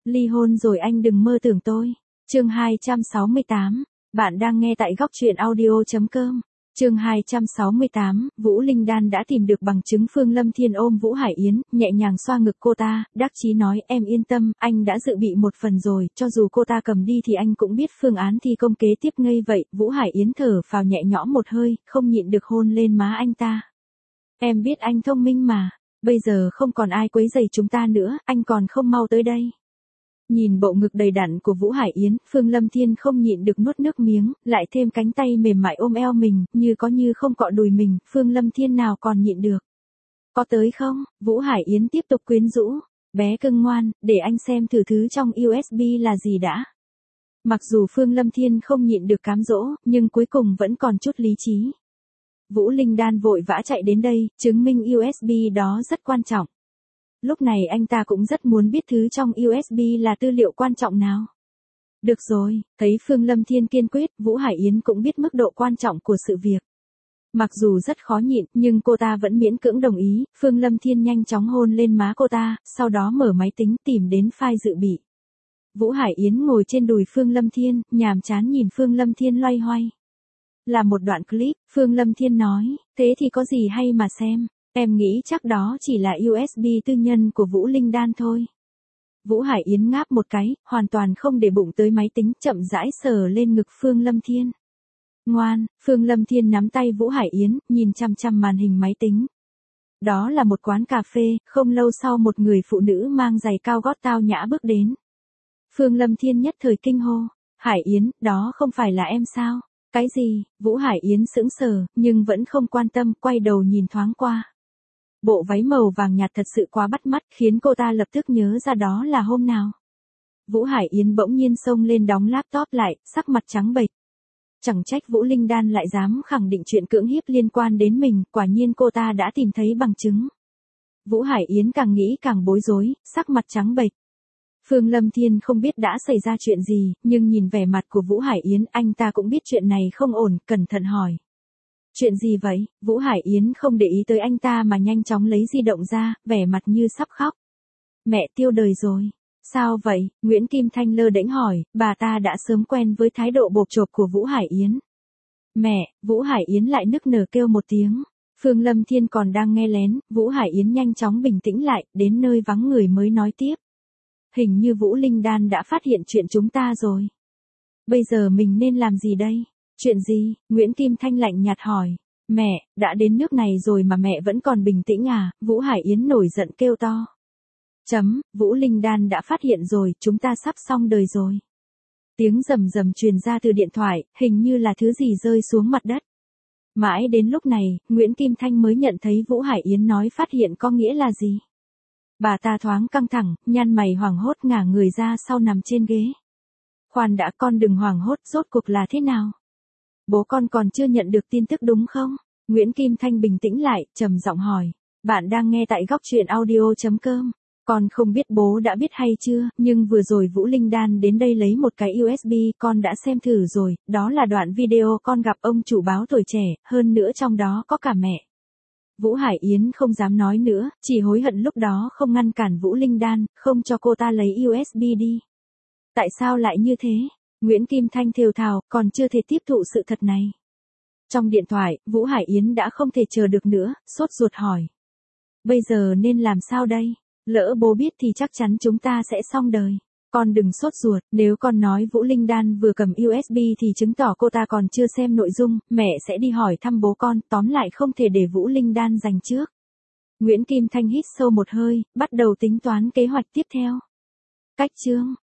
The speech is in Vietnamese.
Ly hôn rồi anh đừng mơ tưởng tôi. Chương 268. Bạn đang nghe tại góc truyện audio.com. Chương 268, Vũ Linh Đan đã tìm được bằng chứng. Phương Lâm Thiên ôm Vũ Hải Yến, nhẹ nhàng xoa ngực cô ta, đắc chí nói, em yên tâm, anh đã dự bị một phần rồi, cho dù cô ta cầm đi thì anh cũng biết phương án thi công kế tiếp. Ngây vậy, Vũ Hải Yến thở phào nhẹ nhõm một hơi, không nhịn được hôn lên má anh ta. Em biết anh thông minh mà, bây giờ không còn ai quấy rầy chúng ta nữa, anh còn không mau tới đây. Nhìn bộ ngực đầy đặn của Vũ Hải Yến, Phương Lâm Thiên không nhịn được nuốt nước miếng, lại thêm cánh tay mềm mại ôm eo mình, như có như không cọ đùi mình, Phương Lâm Thiên nào còn nhịn được. Có tới không? Vũ Hải Yến tiếp tục quyến rũ. Bé cưng ngoan, để anh xem thử thứ trong USB là gì đã. Mặc dù Phương Lâm Thiên không nhịn được cám dỗ, nhưng cuối cùng vẫn còn chút lý trí. Vũ Linh Đan vội vã chạy đến đây, chứng minh USB đó rất quan trọng. Lúc này anh ta cũng rất muốn biết thứ trong USB là tư liệu quan trọng nào. Được rồi, thấy Phương Lâm Thiên kiên quyết, Vũ Hải Yến cũng biết mức độ quan trọng của sự việc. Mặc dù rất khó nhịn, nhưng cô ta vẫn miễn cưỡng đồng ý. Phương Lâm Thiên nhanh chóng hôn lên má cô ta, sau đó mở máy tính tìm đến file dự bị. Vũ Hải Yến ngồi trên đùi Phương Lâm Thiên, nhàm chán nhìn Phương Lâm Thiên loay hoay. Là một đoạn clip, Phương Lâm Thiên nói, thế thì có gì hay mà xem. Em nghĩ chắc đó chỉ là USB tư nhân của Vũ Linh Đan thôi. Vũ Hải Yến ngáp một cái, hoàn toàn không để bụng tới máy tính, chậm rãi sờ lên ngực Phương Lâm Thiên. Ngoan, Phương Lâm Thiên nắm tay Vũ Hải Yến, nhìn chằm chằm màn hình máy tính. Đó là một quán cà phê, không lâu sau một người phụ nữ mang giày cao gót tao nhã bước đến. Phương Lâm Thiên nhất thời kinh hô, Hải Yến, đó không phải là em sao? Cái gì? Vũ Hải Yến sững sờ, nhưng vẫn không quan tâm, quay đầu nhìn thoáng qua. Bộ váy màu vàng nhạt thật sự quá bắt mắt, khiến cô ta lập tức nhớ ra đó là hôm nào. Vũ Hải Yến bỗng nhiên xông lên đóng laptop lại, sắc mặt trắng bệch. Chẳng trách Vũ Linh Đan lại dám khẳng định chuyện cưỡng hiếp liên quan đến mình, quả nhiên cô ta đã tìm thấy bằng chứng. Vũ Hải Yến càng nghĩ càng bối rối, sắc mặt trắng bệch. Phương Lâm Thiên không biết đã xảy ra chuyện gì, nhưng nhìn vẻ mặt của Vũ Hải Yến, anh ta cũng biết chuyện này không ổn, cẩn thận hỏi. Chuyện gì vậy? Vũ Hải Yến không để ý tới anh ta mà nhanh chóng lấy di động ra, vẻ mặt như sắp khóc. Mẹ tiêu đời rồi. Sao vậy? Nguyễn Kim Thanh lơ đễnh hỏi, bà ta đã sớm quen với thái độ bộp chộp của Vũ Hải Yến. Mẹ, Vũ Hải Yến lại nức nở kêu một tiếng. Phương Lâm Thiên còn đang nghe lén, Vũ Hải Yến nhanh chóng bình tĩnh lại, đến nơi vắng người mới nói tiếp. Hình như Vũ Linh Đan đã phát hiện chuyện chúng ta rồi. Bây giờ mình nên làm gì đây? Chuyện gì? Nguyễn Kim Thanh lạnh nhạt hỏi. Mẹ, đã đến nước này rồi mà mẹ vẫn còn bình tĩnh à? Vũ Hải Yến nổi giận kêu to. Vũ Linh Đan đã phát hiện rồi, chúng ta sắp xong đời rồi. Tiếng rầm rầm truyền ra từ điện thoại, hình như là thứ gì rơi xuống mặt đất. Mãi đến lúc này, Nguyễn Kim Thanh mới nhận thấy Vũ Hải Yến nói phát hiện có nghĩa là gì. Bà ta thoáng căng thẳng, nhăn mày hoảng hốt ngả người ra sau nằm trên ghế. Khoan đã, con đừng hoảng hốt, rốt cuộc là thế nào? Bố con còn chưa nhận được tin tức đúng không? Nguyễn Kim Thanh bình tĩnh lại, trầm giọng hỏi. Bạn đang nghe tại góc truyện audio.com. Con không biết bố đã biết hay chưa, nhưng vừa rồi Vũ Linh Đan đến đây lấy một cái USB, con đã xem thử rồi, đó là đoạn video con gặp ông chủ báo Tuổi Trẻ, hơn nữa trong đó có cả mẹ. Vũ Hải Yến không dám nói nữa, chỉ hối hận lúc đó không ngăn cản Vũ Linh Đan, không cho cô ta lấy USB đi. Tại sao lại như thế? Nguyễn Kim Thanh thều thào, còn chưa thể tiếp thụ sự thật này. Trong điện thoại, Vũ Hải Yến đã không thể chờ được nữa, sốt ruột hỏi. Bây giờ nên làm sao đây? Lỡ bố biết thì chắc chắn chúng ta sẽ xong đời. Con đừng sốt ruột, nếu con nói Vũ Linh Đan vừa cầm USB thì chứng tỏ cô ta còn chưa xem nội dung, mẹ sẽ đi hỏi thăm bố con, tóm lại không thể để Vũ Linh Đan giành trước. Nguyễn Kim Thanh hít sâu một hơi, bắt đầu tính toán kế hoạch tiếp theo. Cách chương,